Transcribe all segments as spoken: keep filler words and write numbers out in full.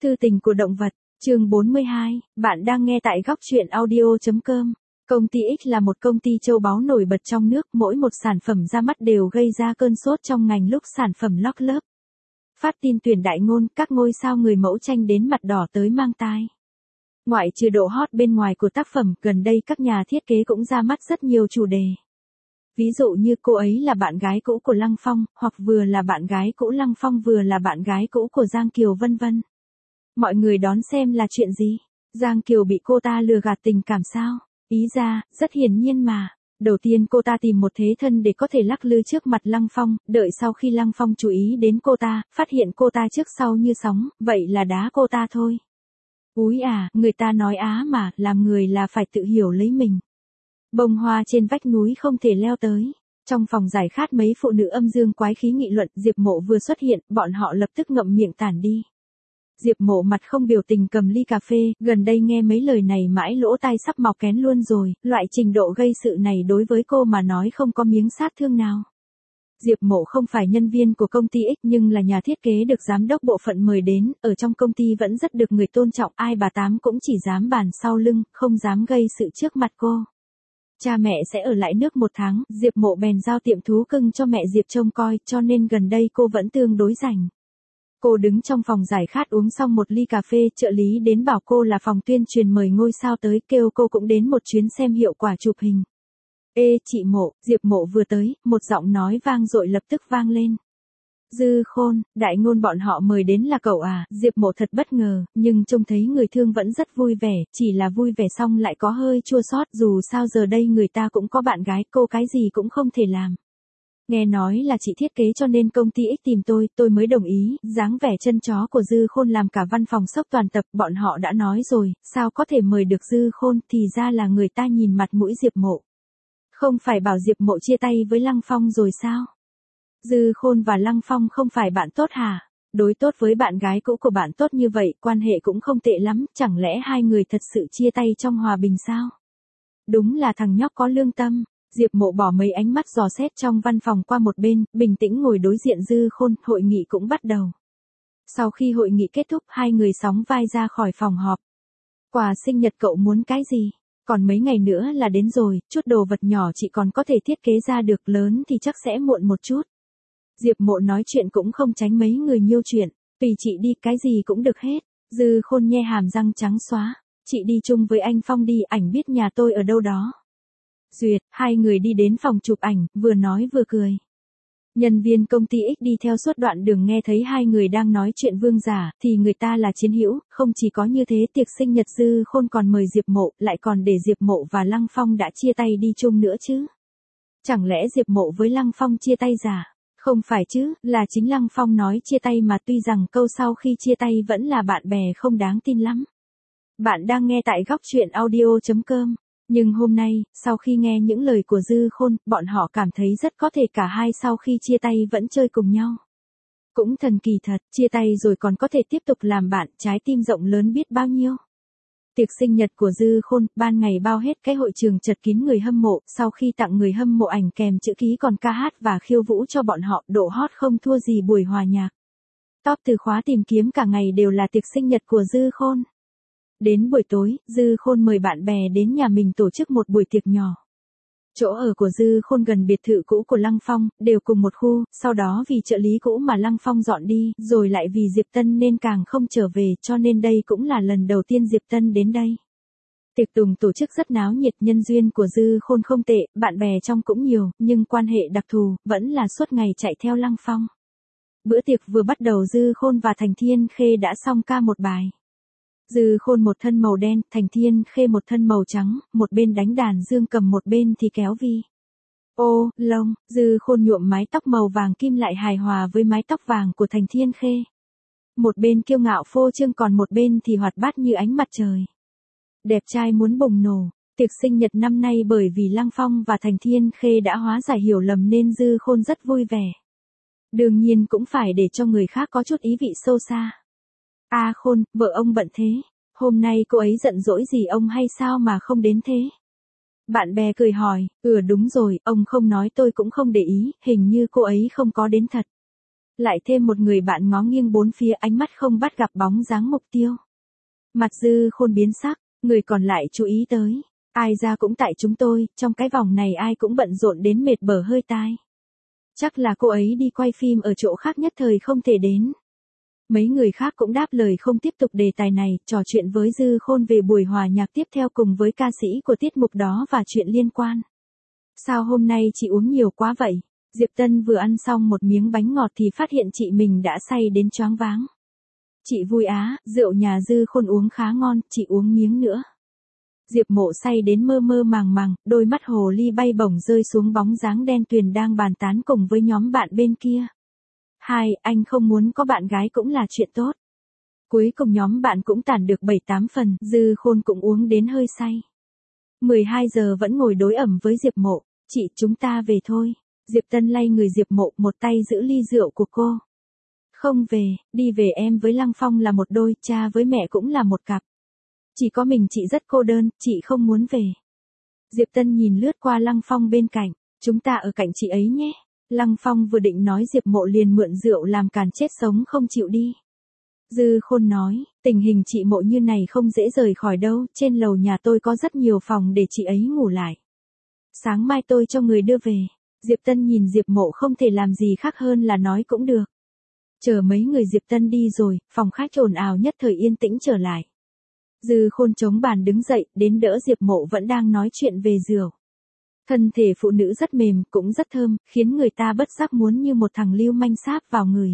Thư tình của động vật, chương bốn mươi hai, bạn đang nghe tại góc truyện audio chấm com. Công ty X là một công ty châu báu nổi bật trong nước, mỗi một sản phẩm ra mắt đều gây ra cơn sốt trong ngành lúc sản phẩm lót lớp. Phát tin tuyển đại ngôn, các ngôi sao người mẫu tranh đến mặt đỏ tới mang tai. Ngoại trừ độ hot bên ngoài của tác phẩm, gần đây các nhà thiết kế cũng ra mắt rất nhiều chủ đề. Ví dụ như cô ấy là bạn gái cũ của Lăng Phong, hoặc vừa là bạn gái cũ Lăng Phong vừa là bạn gái cũ của Giang Kiều vân vân. Mọi người đón xem là chuyện gì? Giang Kiều bị cô ta lừa gạt tình cảm sao? Ý ra, rất hiển nhiên mà. Đầu tiên cô ta tìm một thế thân để có thể lắc lư trước mặt Lăng Phong, đợi sau khi Lăng Phong chú ý đến cô ta, phát hiện cô ta trước sau như sóng, vậy là đá cô ta thôi. Úi à, người ta nói á mà, làm người là phải tự hiểu lấy mình. Bông hoa trên vách núi không thể leo tới. Trong phòng giải khát mấy phụ nữ âm dương quái khí nghị luận, Diệp Mộ vừa xuất hiện, bọn họ lập tức ngậm miệng tản đi. Diệp Mộ mặt không biểu tình cầm ly cà phê, gần đây nghe mấy lời này mãi lỗ tai sắp mọc kén luôn rồi, loại trình độ gây sự này đối với cô mà nói không có miếng sát thương nào. Diệp Mộ không phải nhân viên của công ty X nhưng là nhà thiết kế được giám đốc bộ phận mời đến, ở trong công ty vẫn rất được người tôn trọng, ai bà tám cũng chỉ dám bàn sau lưng, không dám gây sự trước mặt cô. Cha mẹ sẽ ở lại nước một tháng, Diệp Mộ bèn giao tiệm thú cưng cho mẹ Diệp trông coi, cho nên gần đây cô vẫn tương đối rảnh. Cô đứng trong phòng giải khát uống xong một ly cà phê, trợ lý đến bảo cô là phòng tuyên truyền mời ngôi sao tới, kêu cô cũng đến một chuyến xem hiệu quả chụp hình. Ê chị Mộ, Diệp Mộ vừa tới, một giọng nói vang dội lập tức vang lên. Dư Khôn, đại ngôn bọn họ mời đến là cậu à? Diệp Mộ thật bất ngờ, nhưng trông thấy người thương vẫn rất vui vẻ, chỉ là vui vẻ xong lại có hơi chua xót, dù sao giờ đây người ta cũng có bạn gái, cô cái gì cũng không thể làm. Nghe nói là chị thiết kế cho nên công ty X tìm tôi, tôi mới đồng ý. Dáng vẻ chân chó của Dư Khôn làm cả văn phòng sốc toàn tập, bọn họ đã nói rồi, sao có thể mời được Dư Khôn, thì ra là người ta nhìn mặt mũi Diệp Mộ. Không phải bảo Diệp Mộ chia tay với Lăng Phong rồi sao? Dư Khôn và Lăng Phong không phải bạn tốt hả? Đối tốt với bạn gái cũ của bạn tốt như vậy, quan hệ cũng không tệ lắm, chẳng lẽ hai người thật sự chia tay trong hòa bình sao? Đúng là thằng nhóc có lương tâm. Diệp Mộ bỏ mấy ánh mắt dò xét trong văn phòng qua một bên, bình tĩnh ngồi đối diện Dư Khôn, hội nghị cũng bắt đầu. Sau khi hội nghị kết thúc, hai người sóng vai ra khỏi phòng họp. Quà sinh nhật cậu muốn cái gì? Còn mấy ngày nữa là đến rồi, chút đồ vật nhỏ chị còn có thể thiết kế ra được, lớn thì chắc sẽ muộn một chút. Diệp Mộ nói chuyện cũng không tránh mấy người nhiêu chuyện, tùy chị đi, cái gì cũng được hết. Dư Khôn nhe hàm răng trắng xóa, chị đi chung với anh Phong đi, ảnh biết nhà tôi ở đâu đó. Duyệt, hai người đi đến phòng chụp ảnh, vừa nói vừa cười. Nhân viên công ty X đi theo suốt đoạn đường nghe thấy hai người đang nói chuyện vương giả, thì người ta là chiến hữu, không chỉ có như thế, tiệc sinh nhật Dư Khôn còn mời Diệp Mộ, lại còn để Diệp Mộ và Lăng Phong đã chia tay đi chung nữa chứ. Chẳng lẽ Diệp Mộ với Lăng Phong chia tay giả? Không phải chứ, là chính Lăng Phong nói chia tay mà, tuy rằng câu sau khi chia tay vẫn là bạn bè không đáng tin lắm. Bạn đang nghe tại góc truyện audio chấm com. Nhưng hôm nay, sau khi nghe những lời của Dư Khôn, bọn họ cảm thấy rất có thể cả hai sau khi chia tay vẫn chơi cùng nhau. Cũng thần kỳ thật, chia tay rồi còn có thể tiếp tục làm bạn, trái tim rộng lớn biết bao nhiêu. Tiệc sinh nhật của Dư Khôn, ban ngày bao hết cái hội trường chật kín người hâm mộ, sau khi tặng người hâm mộ ảnh kèm chữ ký còn ca hát và khiêu vũ cho bọn họ, độ hot không thua gì buổi hòa nhạc. Top từ khóa tìm kiếm cả ngày đều là tiệc sinh nhật của Dư Khôn. Đến buổi tối, Dư Khôn mời bạn bè đến nhà mình tổ chức một buổi tiệc nhỏ. Chỗ ở của Dư Khôn gần biệt thự cũ của Lăng Phong, đều cùng một khu, sau đó vì trợ lý cũ mà Lăng Phong dọn đi, rồi lại vì Diệp Tân nên càng không trở về, cho nên đây cũng là lần đầu tiên Diệp Tân đến đây. Tiệc tùng tổ chức rất náo nhiệt, nhân duyên của Dư Khôn không tệ, bạn bè trong cũng nhiều, nhưng quan hệ đặc thù, vẫn là suốt ngày chạy theo Lăng Phong. Bữa tiệc vừa bắt đầu Dư Khôn và Thành Thiên Khê đã xong ca một bài. Dư Khôn một thân màu đen, Thành Thiên Khê một thân màu trắng, một bên đánh đàn dương cầm một bên thì kéo vi. Ô, lông, Dư Khôn nhuộm mái tóc màu vàng kim lại hài hòa với mái tóc vàng của Thành Thiên Khê. Một bên kiêu ngạo phô trương còn một bên thì hoạt bát như ánh mặt trời. Đẹp trai muốn bùng nổ. Tiệc sinh nhật năm nay bởi vì Lăng Phong và Thành Thiên Khê đã hóa giải hiểu lầm nên Dư Khôn rất vui vẻ. Đương nhiên cũng phải để cho người khác có chút ý vị sâu xa. A à Khôn, vợ ông bận thế, hôm nay cô ấy giận dỗi gì ông hay sao mà không đến thế? Bạn bè cười hỏi, ừ đúng rồi, ông không nói tôi cũng không để ý, hình như cô ấy không có đến thật. Lại thêm một người bạn ngó nghiêng bốn phía, ánh mắt không bắt gặp bóng dáng mục tiêu. Mặt Dư Khôn biến sắc, người còn lại chú ý tới. Ai ra cũng tại chúng tôi, trong cái vòng này ai cũng bận rộn đến mệt bở hơi tai. Chắc là cô ấy đi quay phim ở chỗ khác nhất thời không thể đến. Mấy người khác cũng đáp lời không tiếp tục đề tài này, trò chuyện với Dư Khôn về buổi hòa nhạc tiếp theo cùng với ca sĩ của tiết mục đó và chuyện liên quan. Sao hôm nay chị uống nhiều quá vậy? Diệp Tân vừa ăn xong một miếng bánh ngọt thì phát hiện chị mình đã say đến choáng váng. Chị vui á, rượu nhà Dư Khôn uống khá ngon, chị uống miếng nữa. Diệp Mộ say đến mơ mơ màng màng, đôi mắt hồ ly bay bổng rơi xuống bóng dáng đen tuyền đang bàn tán cùng với nhóm bạn bên kia. Hai, anh không muốn có bạn gái cũng là chuyện tốt. Cuối cùng nhóm bạn cũng tản được bảy tám phần, Dư Khôn cũng uống đến hơi say. mười hai giờ vẫn ngồi đối ẩm với Diệp Mộ, chị chúng ta về thôi. Diệp Tân lay người Diệp Mộ, một tay giữ ly rượu của cô. Không về, đi về em với Lăng Phong là một đôi, cha với mẹ cũng là một cặp. Chỉ có mình chị rất cô đơn, chị không muốn về. Diệp Tân nhìn lướt qua Lăng Phong bên cạnh, chúng ta ở cạnh chị ấy nhé. Lăng Phong vừa định nói Diệp Mộ liền mượn rượu làm càn chết sống không chịu đi. Dư Khôn nói, tình hình chị Mộ như này không dễ rời khỏi đâu, trên lầu nhà tôi có rất nhiều phòng để chị ấy ngủ lại. Sáng mai tôi cho người đưa về. Diệp Tân nhìn Diệp Mộ không thể làm gì khác hơn là nói cũng được. Chờ mấy người Diệp Tân đi rồi, phòng khách ồn ào nhất thời yên tĩnh trở lại. Dư Khôn chống bàn đứng dậy, đến đỡ Diệp Mộ vẫn đang nói chuyện về rượu. Thân thể phụ nữ rất mềm, cũng rất thơm, khiến người ta bất giác muốn như một thằng lưu manh sáp vào người.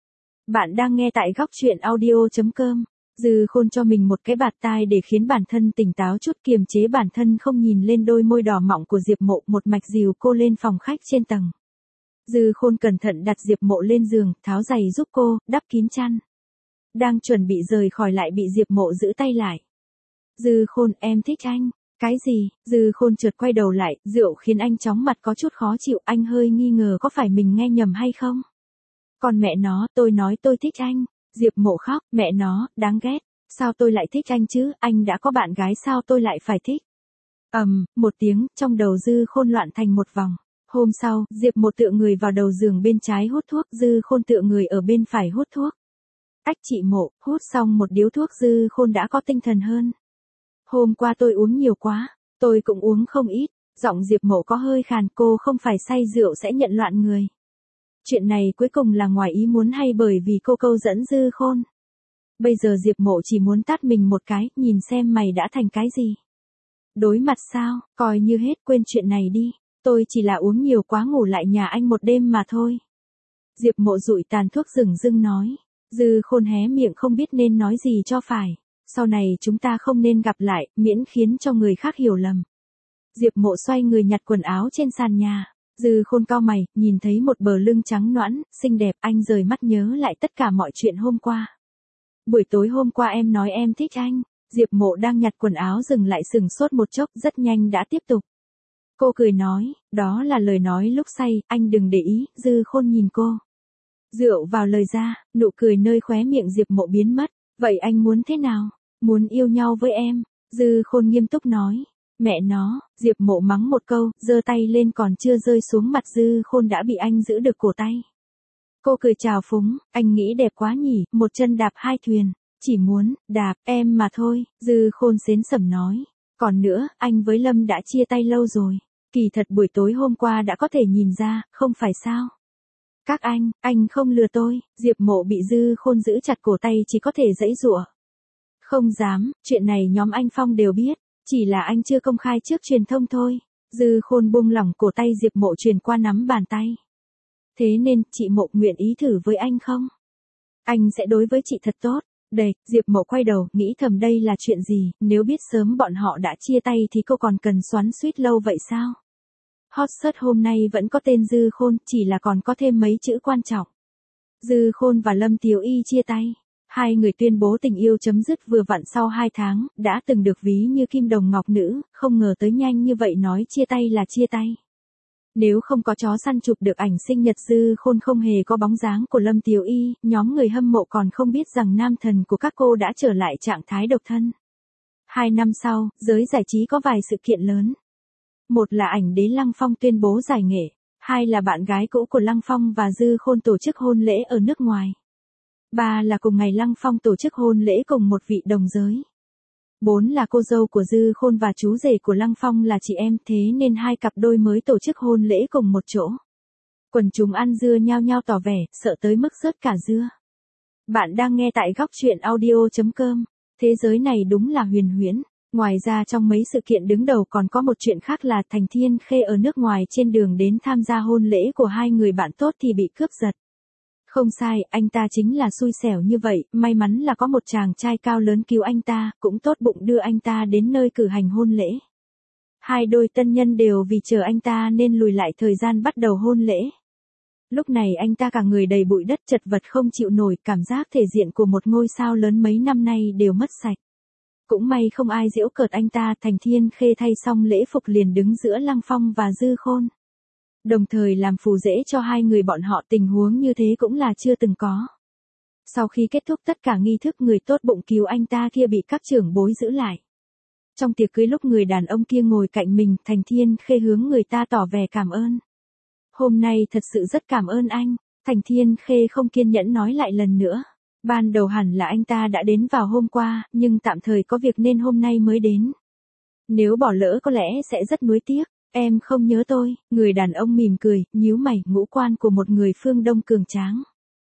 Bạn đang nghe tại góc truyện audio chấm com. Dư Khôn cho mình một cái bạt tai để khiến bản thân tỉnh táo chút, kiềm chế bản thân không nhìn lên đôi môi đỏ mọng của Diệp Mộ, một mạch dìu cô lên phòng khách trên tầng. Dư Khôn cẩn thận đặt Diệp Mộ lên giường, tháo giày giúp cô, đắp kín chăn. Đang chuẩn bị rời khỏi lại bị Diệp Mộ giữ tay lại. Dư Khôn, em thích anh. Cái gì? Dư Khôn chợt quay đầu lại, rượu khiến anh chóng mặt có chút khó chịu, anh hơi nghi ngờ có phải mình nghe nhầm hay không. Còn mẹ nó, tôi nói tôi thích anh. Diệp Mộ khóc, mẹ nó, đáng ghét. Sao tôi lại thích anh chứ, anh đã có bạn gái sao tôi lại phải thích. Ầm, um, một tiếng, trong đầu Dư Khôn loạn thành một vòng. Hôm sau, Diệp Mộ tựa người vào đầu giường bên trái hút thuốc, Dư Khôn tựa người ở bên phải hút thuốc. Ách chị Mộ, hút xong một điếu thuốc Dư Khôn đã có tinh thần hơn. Hôm qua tôi uống nhiều quá, tôi cũng uống không ít. Giọng Diệp Mộ có hơi khàn, cô không phải say rượu sẽ nhận loạn người. Chuyện này cuối cùng là ngoài ý muốn hay bởi vì cô câu dẫn Dư Khôn. Bây giờ Diệp Mộ chỉ muốn tát mình một cái, nhìn xem mày đã thành cái gì. Đối mặt sao, coi như hết, quên chuyện này đi. Tôi chỉ là uống nhiều quá ngủ lại nhà anh một đêm mà thôi. Diệp Mộ dụi tàn thuốc dửng dưng nói. Dư Khôn hé miệng không biết nên nói gì cho phải. Sau này chúng ta không nên gặp lại, miễn khiến cho người khác hiểu lầm. Diệp Mộ xoay người nhặt quần áo trên sàn nhà. Dư Khôn cau mày, nhìn thấy một bờ lưng trắng nõn, xinh đẹp, anh rời mắt nhớ lại tất cả mọi chuyện hôm qua. Buổi tối hôm qua em nói em thích anh. Diệp Mộ đang nhặt quần áo dừng lại sừng sốt một chốc, rất nhanh đã tiếp tục. Cô cười nói, đó là lời nói lúc say, anh đừng để ý. Dư Khôn nhìn cô. Rượu vào lời ra, nụ cười nơi khóe miệng Diệp Mộ biến mất. Vậy anh muốn thế nào? Muốn yêu nhau với em. Dư Khôn nghiêm túc nói. Mẹ nó, Diệp Mộ mắng một câu, giơ tay lên còn chưa rơi xuống mặt Dư Khôn đã bị anh giữ được cổ tay. Cô cười chào phúng, anh nghĩ đẹp quá nhỉ, một chân đạp hai thuyền, chỉ muốn, đạp, em mà thôi, Dư Khôn xến sẩm nói. Còn nữa, anh với Lâm đã chia tay lâu rồi, kỳ thật buổi tối hôm qua đã có thể nhìn ra, không phải sao. Các anh, anh không lừa tôi, Diệp Mộ bị Dư Khôn giữ chặt cổ tay chỉ có thể giãy giụa. Không dám, chuyện này nhóm anh Phong đều biết. Chỉ là anh chưa công khai trước truyền thông thôi. Dư Khôn buông lỏng cổ tay Diệp Mộ truyền qua nắm bàn tay. Thế nên, chị Mộ nguyện ý thử với anh không? Anh sẽ đối với chị thật tốt. Đây, Diệp Mộ quay đầu, nghĩ thầm đây là chuyện gì, nếu biết sớm bọn họ đã chia tay thì cô còn cần xoắn xuýt lâu vậy sao? Hot search hôm nay vẫn có tên Dư Khôn, chỉ là còn có thêm mấy chữ quan trọng. Dư Khôn và Lâm Tiếu Y chia tay. Hai người tuyên bố tình yêu chấm dứt vừa vặn sau hai tháng, đã từng được ví như kim đồng ngọc nữ, không ngờ tới nhanh như vậy nói chia tay là chia tay. Nếu không có chó săn chụp được ảnh sinh nhật Dư Khôn không hề có bóng dáng của Lâm Tiếu Y, nhóm người hâm mộ còn không biết rằng nam thần của các cô đã trở lại trạng thái độc thân. Hai năm sau, giới giải trí có vài sự kiện lớn. Một là ảnh đế Lăng Phong tuyên bố giải nghệ. Hai là bạn gái cũ của Lăng Phong và Dư Khôn tổ chức hôn lễ ở nước ngoài. Ba là cùng ngày Lăng Phong tổ chức hôn lễ cùng một vị đồng giới. Bốn là cô dâu của Dư Khôn và chú rể của Lăng Phong là chị em, thế nên hai cặp đôi mới tổ chức hôn lễ cùng một chỗ. Quần chúng ăn dưa nhao nhao tỏ vẻ, sợ tới mức rớt cả dưa. Bạn đang nghe tại góc chuyện audio chấm com. Thế giới này đúng là huyền huyễn. Ngoài ra trong mấy sự kiện đứng đầu còn có một chuyện khác là Thành Thiên Khê ở nước ngoài trên đường đến tham gia hôn lễ của hai người bạn tốt thì bị cướp giật. Không sai, anh ta chính là xui xẻo như vậy, may mắn là có một chàng trai cao lớn cứu anh ta, cũng tốt bụng đưa anh ta đến nơi cử hành hôn lễ. Hai đôi tân nhân đều vì chờ anh ta nên lùi lại thời gian bắt đầu hôn lễ. Lúc này anh ta cả người đầy bụi đất chật vật không chịu nổi, cảm giác thể diện của một ngôi sao lớn mấy năm nay đều mất sạch. Cũng may không ai giễu cợt anh ta, Thành Thiên Khê thay xong lễ phục liền đứng giữa Lăng Phong và Dư Khôn. Đồng thời làm phù dễ cho hai người bọn họ, tình huống như thế cũng là chưa từng có. Sau khi kết thúc tất cả nghi thức, người tốt bụng cứu anh ta kia bị các trưởng bối giữ lại. Trong tiệc cưới lúc người đàn ông kia ngồi cạnh mình, Thành Thiên Khê hướng người ta tỏ vẻ cảm ơn. Hôm nay thật sự rất cảm ơn anh, Thành Thiên Khê không kiên nhẫn nói lại lần nữa. Ban đầu hẳn là anh ta đã đến vào hôm qua, nhưng tạm thời có việc nên hôm nay mới đến. Nếu bỏ lỡ có lẽ sẽ rất nuối tiếc. Em không nhớ tôi, người đàn ông mỉm cười, nhíu mày, ngũ quan của một người phương Đông cường tráng.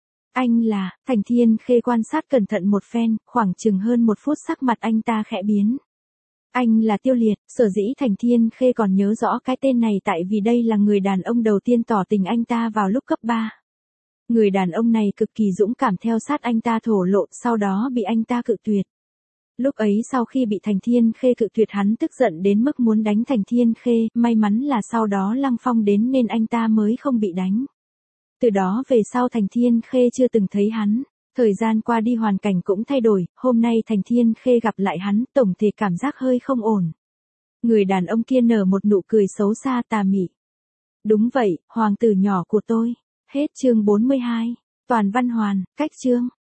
Anh là, Thành Thiên Khê quan sát cẩn thận một phen, khoảng chừng hơn một phút sắc mặt anh ta khẽ biến. Anh là Tiêu Liệt, sở dĩ Thành Thiên Khê còn nhớ rõ cái tên này tại vì đây là người đàn ông đầu tiên tỏ tình anh ta vào lúc cấp ba. Người đàn ông này cực kỳ dũng cảm theo sát anh ta thổ lộ, sau đó bị anh ta cự tuyệt. Lúc ấy sau khi bị Thành Thiên Khê cự tuyệt hắn tức giận đến mức muốn đánh Thành Thiên Khê, may mắn là sau đó Lăng Phong đến nên anh ta mới không bị đánh. Từ đó về sau Thành Thiên Khê chưa từng thấy hắn. Thời gian qua đi hoàn cảnh cũng thay đổi, hôm nay Thành Thiên Khê gặp lại hắn, tổng thể cảm giác hơi không ổn. Người đàn ông kia nở một nụ cười xấu xa tà mị. Đúng vậy, hoàng tử nhỏ của tôi. Hết chương bốn mươi hai. Toàn văn hoàn, cách chương.